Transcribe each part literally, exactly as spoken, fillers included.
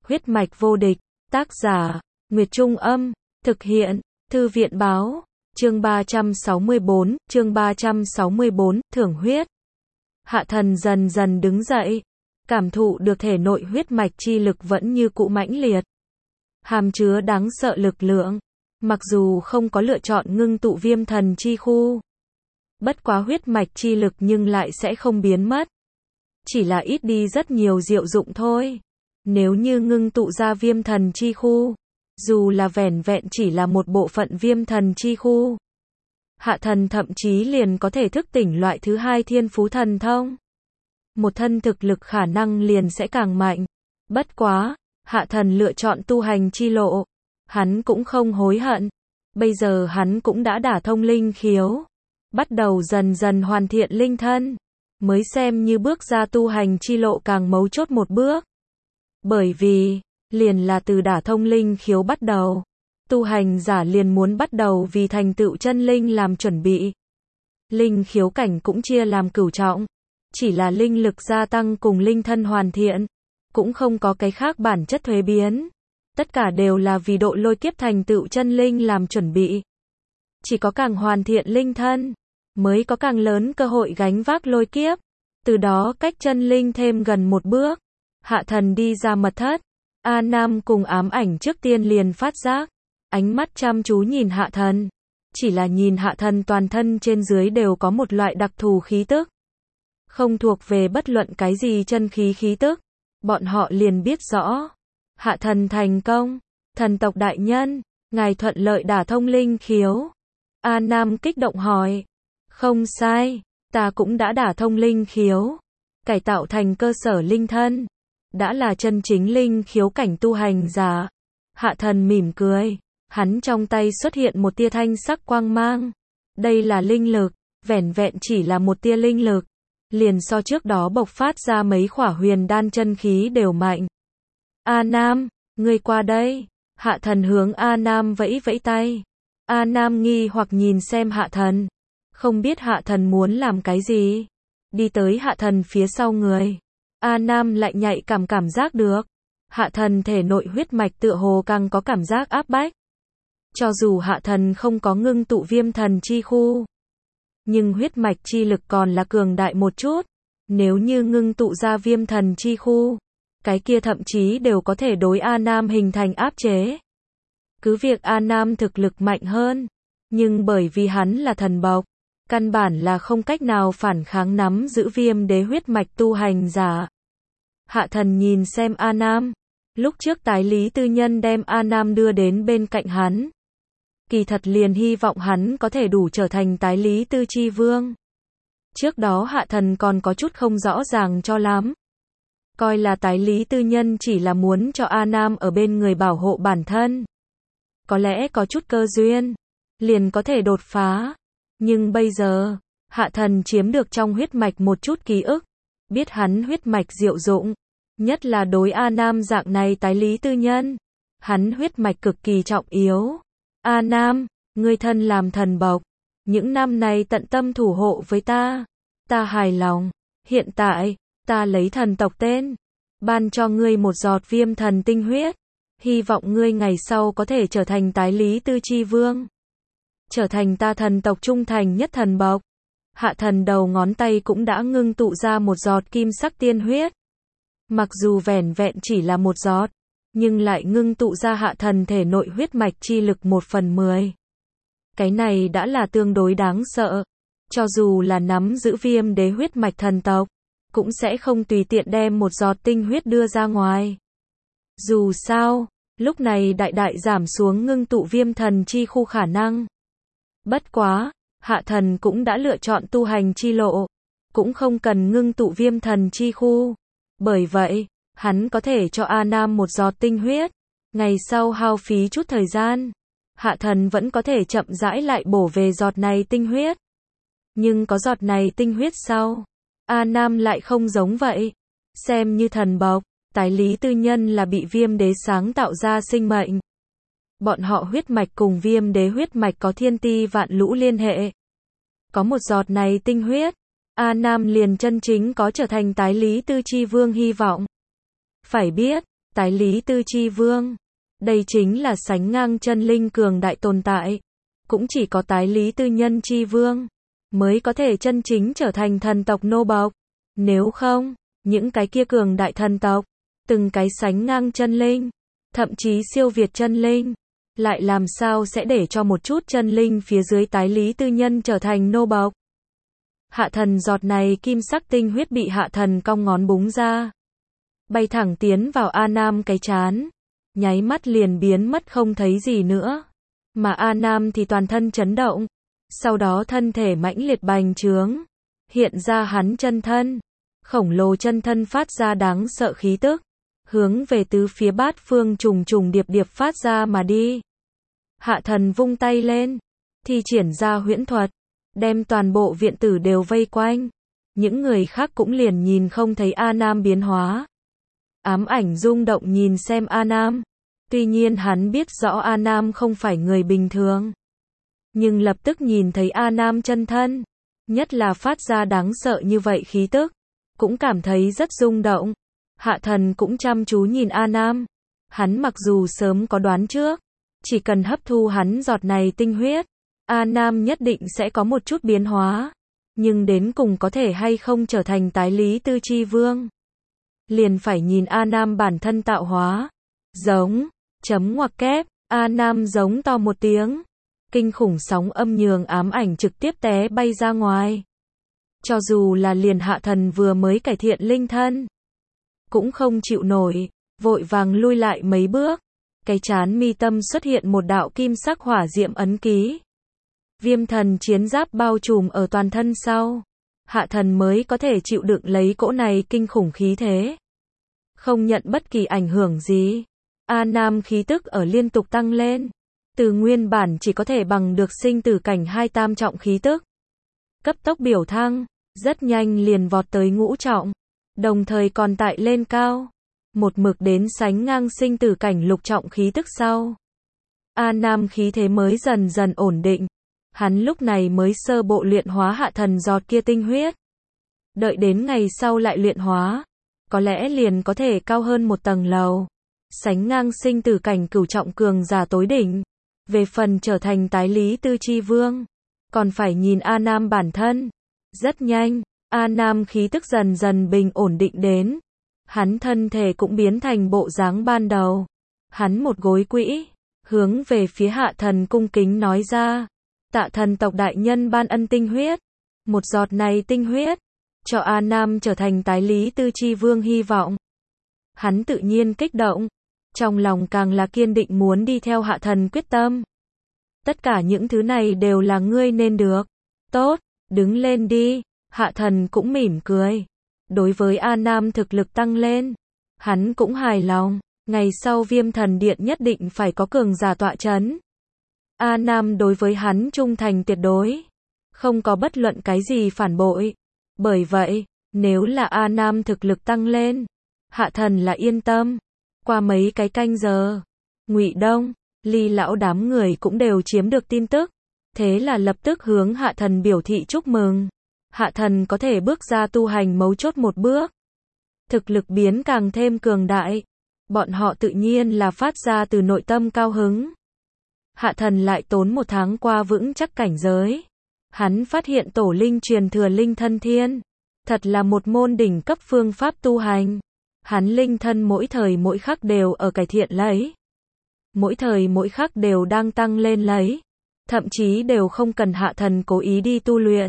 Huyết mạch vô địch, tác giả, Nguyệt Trung Âm, thực hiện, Thư viện Báo, chương ba trăm sáu mươi bốn, chương ba trăm sáu mươi bốn, thưởng huyết. Hạ thần dần dần đứng dậy, cảm thụ được thể nội huyết mạch chi lực vẫn như cũ mãnh liệt, hàm chứa đáng sợ lực lượng, mặc dù không có lựa chọn ngưng tụ viêm thần chi khu. Bất quá huyết mạch chi lực nhưng lại sẽ không biến mất, chỉ là ít đi rất nhiều diệu dụng thôi. Nếu như ngưng tụ ra viêm thần chi khu, dù là vẻn vẹn chỉ là một bộ phận viêm thần chi khu, hạ thần thậm chí liền có thể thức tỉnh loại thứ hai thiên phú thần thông. Một thân thực lực khả năng liền sẽ càng mạnh. Bất quá, hạ thần lựa chọn tu hành chi lộ, hắn cũng không hối hận. Bây giờ hắn cũng đã đả thông linh khiếu, bắt đầu dần dần hoàn thiện linh thân, mới xem như bước ra tu hành chi lộ càng mấu chốt một bước. Bởi vì, liền là từ đả thông linh khiếu bắt đầu, tu hành giả liền muốn bắt đầu vì thành tựu chân linh làm chuẩn bị. Linh khiếu cảnh cũng chia làm cửu trọng, chỉ là linh lực gia tăng cùng linh thân hoàn thiện, cũng không có cái khác bản chất thuế biến. Tất cả đều là vì độ lôi kiếp thành tựu chân linh làm chuẩn bị. Chỉ có càng hoàn thiện linh thân, mới có càng lớn cơ hội gánh vác lôi kiếp, từ đó cách chân linh thêm gần một bước. Hạ thần đi ra mật thất, A Nam cùng ám ảnh trước tiên liền phát giác, ánh mắt chăm chú nhìn hạ thần. Chỉ là nhìn hạ thần toàn thân trên dưới đều có một loại đặc thù khí tức, không thuộc về bất luận cái gì chân khí khí tức, bọn họ liền biết rõ. Hạ thần thành công, thần tộc đại nhân, ngài thuận lợi đả thông linh khiếu. A Nam kích động hỏi, không sai, ta cũng đã đả thông linh khiếu, cải tạo thành cơ sở linh thân, đã là chân chính linh khiếu cảnh tu hành giả. Hạ thần mỉm cười, hắn trong tay xuất hiện một tia thanh sắc quang mang. Đây là linh lực, vẻn vẹn chỉ là một tia linh lực, liền so trước đó bộc phát ra mấy khỏa huyền đan chân khí đều mạnh. A Nam, ngươi qua đây. Hạ thần hướng A Nam vẫy vẫy tay. A Nam nghi hoặc nhìn xem hạ thần, không biết hạ thần muốn làm cái gì. Đi tới hạ thần phía sau người, A Nam lại nhạy cảm cảm giác được, hạ thần thể nội huyết mạch tựa hồ càng có cảm giác áp bách. Cho dù hạ thần không có ngưng tụ viêm thần chi khu, nhưng huyết mạch chi lực còn là cường đại một chút. Nếu như ngưng tụ ra viêm thần chi khu, cái kia thậm chí đều có thể đối A Nam hình thành áp chế. Cứ việc A Nam thực lực mạnh hơn, nhưng bởi vì hắn là thần bộc, căn bản là không cách nào phản kháng nắm giữ viêm đế huyết mạch tu hành giả. Hạ thần nhìn xem A Nam, lúc trước tái lý tư nhân đem A Nam đưa đến bên cạnh hắn, kỳ thật liền hy vọng hắn có thể đủ trở thành tái lý tư chi vương. Trước đó hạ thần còn có chút không rõ ràng cho lắm, coi là tái lý tư nhân chỉ là muốn cho A Nam ở bên người bảo hộ bản thân, có lẽ có chút cơ duyên, liền có thể đột phá. Nhưng bây giờ, hạ thần chiếm được trong huyết mạch một chút ký ức, biết hắn huyết mạch diệu dụng, nhất là đối A Nam dạng này tái lý tư nhân, hắn huyết mạch cực kỳ trọng yếu. A Nam, ngươi thân làm thần bộc, những năm này tận tâm thủ hộ với ta, ta hài lòng. Hiện tại, ta lấy thần tộc tên, ban cho ngươi một giọt viêm thần tinh huyết, hy vọng ngươi ngày sau có thể trở thành tái lý tư chi vương, trở thành ta thần tộc trung thành nhất thần bộc. Hạ thần đầu ngón tay cũng đã ngưng tụ ra một giọt kim sắc tiên huyết. Mặc dù vẻn vẹn chỉ là một giọt, nhưng lại ngưng tụ ra hạ thần thể nội huyết mạch chi lực một phần mười. Cái này đã là tương đối đáng sợ. Cho dù là nắm giữ viêm đế huyết mạch thần tộc, cũng sẽ không tùy tiện đem một giọt tinh huyết đưa ra ngoài. Dù sao, lúc này đại đại giảm xuống ngưng tụ viêm thần chi khu khả năng. Bất quá, hạ thần cũng đã lựa chọn tu hành chi lộ, cũng không cần ngưng tụ viêm thần chi khu. Bởi vậy, hắn có thể cho A Nam một giọt tinh huyết, ngày sau hao phí chút thời gian, hạ thần vẫn có thể chậm rãi lại bổ về giọt này tinh huyết. Nhưng có giọt này tinh huyết sau, A Nam lại không giống vậy. Xem như thần bộc, tái lý tư nhân là bị viêm đế sáng tạo ra sinh mệnh. Bọn họ huyết mạch cùng viêm đế huyết mạch có thiên ti vạn lũ liên hệ. Có một giọt này tinh huyết, A Nam liền chân chính có trở thành tái lý tư chi vương hy vọng. Phải biết, Tái lý tư chi vương. Đây chính là sánh ngang chân linh cường đại tồn tại. Cũng chỉ có tái lý tư nhân chi vương mới có thể chân chính trở thành thần tộc nô bộc. Nếu không, những cái kia cường đại thần tộc, từng cái sánh ngang chân linh, thậm chí siêu việt chân linh, lại làm sao sẽ để cho một chút chân linh phía dưới tái lý tư nhân trở thành nô bộc. Hạ thần giọt này kim sắc tinh huyết bị hạ thần cong ngón búng ra, bay thẳng tiến vào A Nam cái chán, nháy mắt liền biến mất không thấy gì nữa. Mà A Nam thì toàn thân chấn động, sau đó thân thể mãnh liệt bành trướng, hiện ra hắn chân thân, khổng lồ chân thân phát ra đáng sợ khí tức, hướng về tứ phía bát phương trùng trùng điệp điệp phát ra mà đi. Hạ thần vung tay lên, thi triển ra huyễn thuật, đem toàn bộ viện tử đều vây quanh. Những người khác cũng liền nhìn không thấy A Nam biến hóa. Ám ảnh rung động nhìn xem A Nam. Tuy nhiên hắn biết rõ A Nam không phải người bình thường. Nhưng lập tức nhìn thấy A Nam chân thân, nhất là phát ra đáng sợ như vậy khí tức, cũng cảm thấy rất rung động. Hạ thần cũng chăm chú nhìn A Nam. Hắn mặc dù sớm có đoán trước, chỉ cần hấp thu hắn giọt này tinh huyết, A Nam nhất định sẽ có một chút biến hóa. Nhưng đến cùng có thể hay không trở thành tái lý tư chi vương, liền phải nhìn A Nam bản thân tạo hóa. Giống, chấm ngoặc kép, A Nam giống to một tiếng. Kinh khủng sóng âm nhường ám ảnh trực tiếp té bay ra ngoài. Cho dù là liền hạ thần vừa mới cải thiện linh thân, cũng không chịu nổi, vội vàng lui lại mấy bước. Cái chán mi tâm xuất hiện một đạo kim sắc hỏa diệm ấn ký. Viêm thần chiến giáp bao trùm ở toàn thân sau. Hạ thần mới có thể chịu đựng lấy cỗ này kinh khủng khí thế. Không nhận bất kỳ ảnh hưởng gì. A Nam khí tức ở liên tục tăng lên. Từ nguyên bản chỉ có thể bằng được sinh tử cảnh hai tam trọng khí tức, cấp tốc biểu thăng, rất nhanh liền vọt tới ngũ trọng, đồng thời còn tại lên cao, một mực đến sánh ngang sinh tử cảnh lục trọng khí tức sau. A Nam khí thế mới dần dần ổn định, hắn lúc này mới sơ bộ luyện hóa hạ thần giọt kia tinh huyết. Đợi đến ngày sau lại luyện hóa, có lẽ liền có thể cao hơn một tầng lầu, sánh ngang sinh tử cảnh cửu trọng cường giả tối đỉnh. Về phần trở thành tái lý tư chi vương, còn phải nhìn A Nam bản thân. Rất nhanh, A Nam khí tức dần dần bình ổn định đến. Hắn thân thể cũng biến thành bộ dáng ban đầu. Hắn một gối quỹ, hướng về phía hạ thần cung kính nói ra. Tạ thần tộc đại nhân ban ân tinh huyết. Một giọt này tinh huyết, cho A Nam trở thành tái lý tư chi vương hy vọng. Hắn tự nhiên kích động. Trong lòng càng là kiên định muốn đi theo hạ thần quyết tâm. Tất cả những thứ này đều là ngươi nên được. Tốt, đứng lên đi. Hạ thần cũng mỉm cười. Đối với A Nam thực lực tăng lên, hắn cũng hài lòng. Ngày sau viêm thần điện nhất định phải có cường giả tọa chấn. A Nam đối với hắn trung thành tuyệt đối, không có bất luận cái gì phản bội. Bởi vậy, nếu là A Nam thực lực tăng lên, hạ thần là yên tâm. Qua mấy cái canh giờ, Ngụy Đông, Ly lão đám người cũng đều chiếm được tin tức, thế là lập tức hướng hạ thần biểu thị chúc mừng. Hạ thần có thể bước ra tu hành mấu chốt một bước, thực lực biến càng thêm cường đại, bọn họ tự nhiên là phát ra từ nội tâm cao hứng. Hạ thần lại tốn một tháng qua vững chắc cảnh giới, hắn phát hiện tổ linh truyền thừa linh thân thiên, thật là một môn đỉnh cấp phương pháp tu hành. Hắn linh thân mỗi thời mỗi khắc đều ở cải thiện lấy. Mỗi thời mỗi khắc đều đang tăng lên lấy. Thậm chí đều không cần hạ thần cố ý đi tu luyện.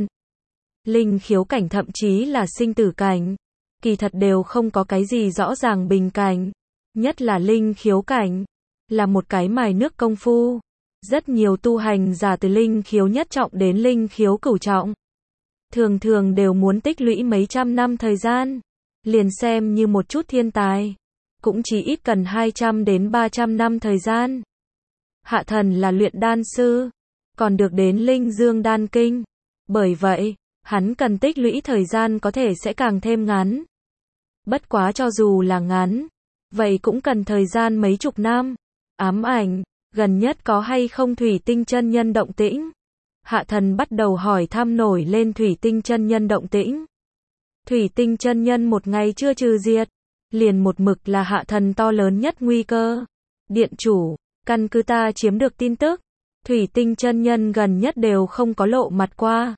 Linh khiếu cảnh thậm chí là sinh tử cảnh. Kỳ thật đều không có cái gì rõ ràng bình cảnh. Nhất là linh khiếu cảnh. Là một cái mài nước công phu. Rất nhiều tu hành giả từ linh khiếu nhất trọng đến linh khiếu cửu trọng. Thường thường đều muốn tích lũy mấy trăm năm thời gian. Liền xem như một chút thiên tài, cũng chỉ ít cần hai trăm đến ba trăm năm thời gian. Hạ thần là luyện đan sư, còn được đến linh dương đan kinh. Bởi vậy, hắn cần tích lũy thời gian có thể sẽ càng thêm ngắn. Bất quá cho dù là ngắn, vậy cũng cần thời gian mấy chục năm. Ám ảnh, gần nhất có hay không thủy tinh chân nhân động tĩnh? Hạ thần bắt đầu hỏi thăm nổi lên thủy tinh chân nhân động tĩnh. Thủy tinh chân nhân một ngày chưa trừ diệt, liền một mực là Hạ Thần to lớn nhất nguy cơ. Điện chủ, căn cứ ta chiếm được tin tức, Thủy Tinh chân nhân gần nhất đều không có lộ mặt qua.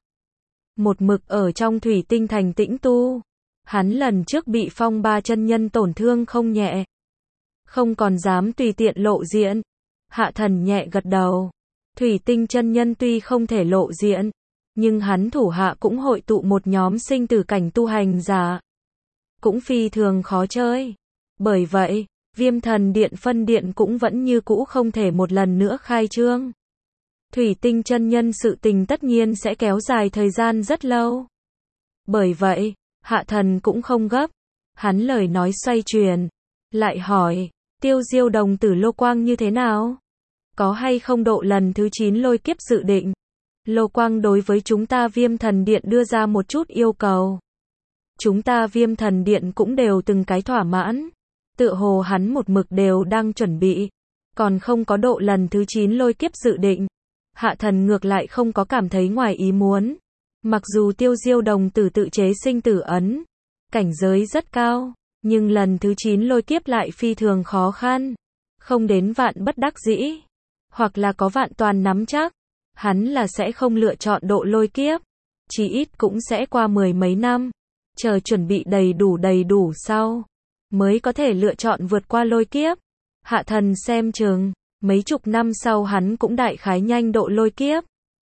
Một mực ở trong Thủy Tinh thành tĩnh tu. Hắn lần trước bị Phong Ba chân nhân tổn thương không nhẹ. Không còn dám tùy tiện lộ diện. Hạ Thần nhẹ gật đầu. Thủy Tinh chân nhân tuy không thể lộ diện, nhưng hắn thủ hạ cũng hội tụ một nhóm sinh tử cảnh tu hành giả. Cũng phi thường khó chơi. Bởi vậy, Viêm Thần Điện phân điện cũng vẫn như cũ không thể một lần nữa khai trương. Thủy Tinh chân nhân sự tình tất nhiên sẽ kéo dài thời gian rất lâu. Bởi vậy, Hạ Thần cũng không gấp. Hắn lời nói xoay chuyển, lại hỏi, Tiêu Diêu đồng tử Lô Quang như thế nào? Có hay không độ lần thứ chín lôi kiếp dự định? Lô Quang đối với chúng ta Viêm Thần Điện đưa ra một chút yêu cầu. Chúng ta Viêm Thần Điện cũng đều từng cái thỏa mãn. Tựa hồ hắn một mực đều đang chuẩn bị. Còn không có độ lần thứ chín lôi kiếp dự định. Hạ Thần ngược lại không có cảm thấy ngoài ý muốn. Mặc dù Tiêu Diêu đồng tử tự chế sinh tử ấn, cảnh giới rất cao, nhưng lần thứ chín lôi kiếp lại phi thường khó khăn. Không đến vạn bất đắc dĩ, hoặc là có vạn toàn nắm chắc, hắn là sẽ không lựa chọn độ lôi kiếp. Chỉ ít cũng sẽ qua mười mấy năm, chờ chuẩn bị đầy đủ đầy đủ sau, mới có thể lựa chọn vượt qua lôi kiếp. Hạ Thần xem chừng, mấy chục năm sau hắn cũng đại khái nhanh độ lôi kiếp.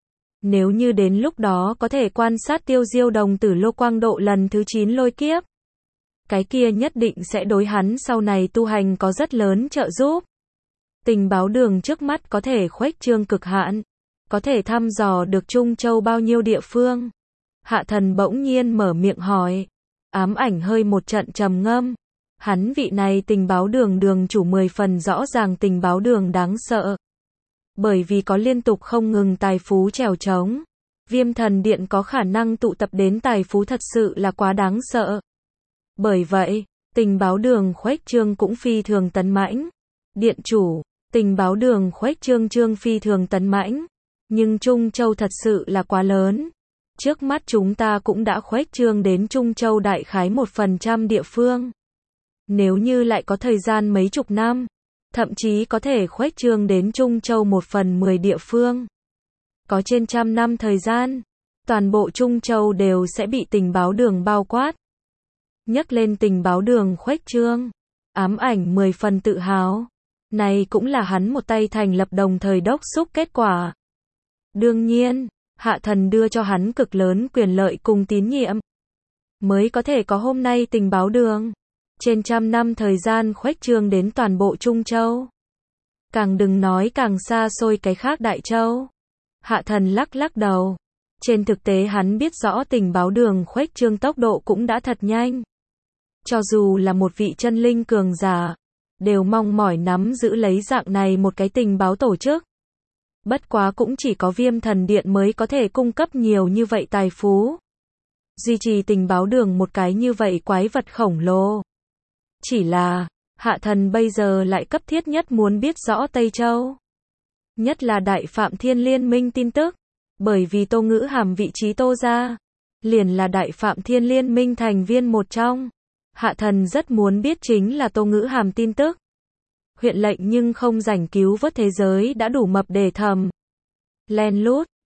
Nếu như đến lúc đó có thể quan sát Tiêu Diêu đồng tử Lô Quang độ lần thứ chín lôi kiếp, cái kia nhất định sẽ đối hắn sau này tu hành có rất lớn trợ giúp. Tình báo đường trước mắt có thể khuếch trương cực hạn, có thể thăm dò được Trung Châu bao nhiêu địa phương. Hạ Thần bỗng nhiên mở miệng hỏi. Ám Ảnh hơi một trận trầm ngâm. Hắn vị này tình báo đường đường chủ mười phần rõ ràng tình báo đường đáng sợ. Bởi vì có liên tục không ngừng tài phú trèo trống. Viêm Thần Điện có khả năng tụ tập đến tài phú thật sự là quá đáng sợ. Bởi vậy, tình báo đường khuếch trương cũng phi thường tấn mãnh. Điện chủ, tình báo đường khuếch trương trương phi thường tấn mãnh. Nhưng Trung Châu thật sự là quá lớn. Trước mắt chúng ta cũng đã khuếch trương đến Trung Châu đại khái một phần trăm địa phương. Nếu như lại có thời gian mấy chục năm, thậm chí có thể khuếch trương đến Trung Châu một phần mười địa phương. Có trên trăm năm thời gian, toàn bộ Trung Châu đều sẽ bị tình báo đường bao quát. Nhắc lên tình báo đường khuếch trương, Ám Ảnh mười phần tự hào. Này cũng là hắn một tay thành lập đồng thời đốc xúc kết quả. Đương nhiên, Hạ Thần đưa cho hắn cực lớn quyền lợi cùng tín nhiệm, mới có thể có hôm nay tình báo đường. Trên trăm năm thời gian khuếch trương đến toàn bộ Trung Châu. Càng đừng nói càng xa xôi cái khác Đại Châu. Hạ Thần lắc lắc đầu. Trên thực tế hắn biết rõ tình báo đường khuếch trương tốc độ cũng đã thật nhanh. Cho dù là một vị chân linh cường giả, đều mong mỏi nắm giữ lấy dạng này một cái tình báo tổ chức. Bất quá cũng chỉ có Viêm Thần Điện mới có thể cung cấp nhiều như vậy tài phú. Duy trì tình báo đường một cái như vậy quái vật khổng lồ. Chỉ là, Hạ Thần bây giờ lại cấp thiết nhất muốn biết rõ Tây Châu. Nhất là Đại Phạm Thiên Liên minh tin tức. Bởi vì Tô Ngữ Hàm vị trí Tô gia, liền là Đại Phạm Thiên Liên minh thành viên một trong. Hạ Thần rất muốn biết chính là Tô Ngữ Hàm tin tức. Huyện lệnh nhưng không rảnh cứu vớt thế giới đã đủ mập để thầm. Len lút,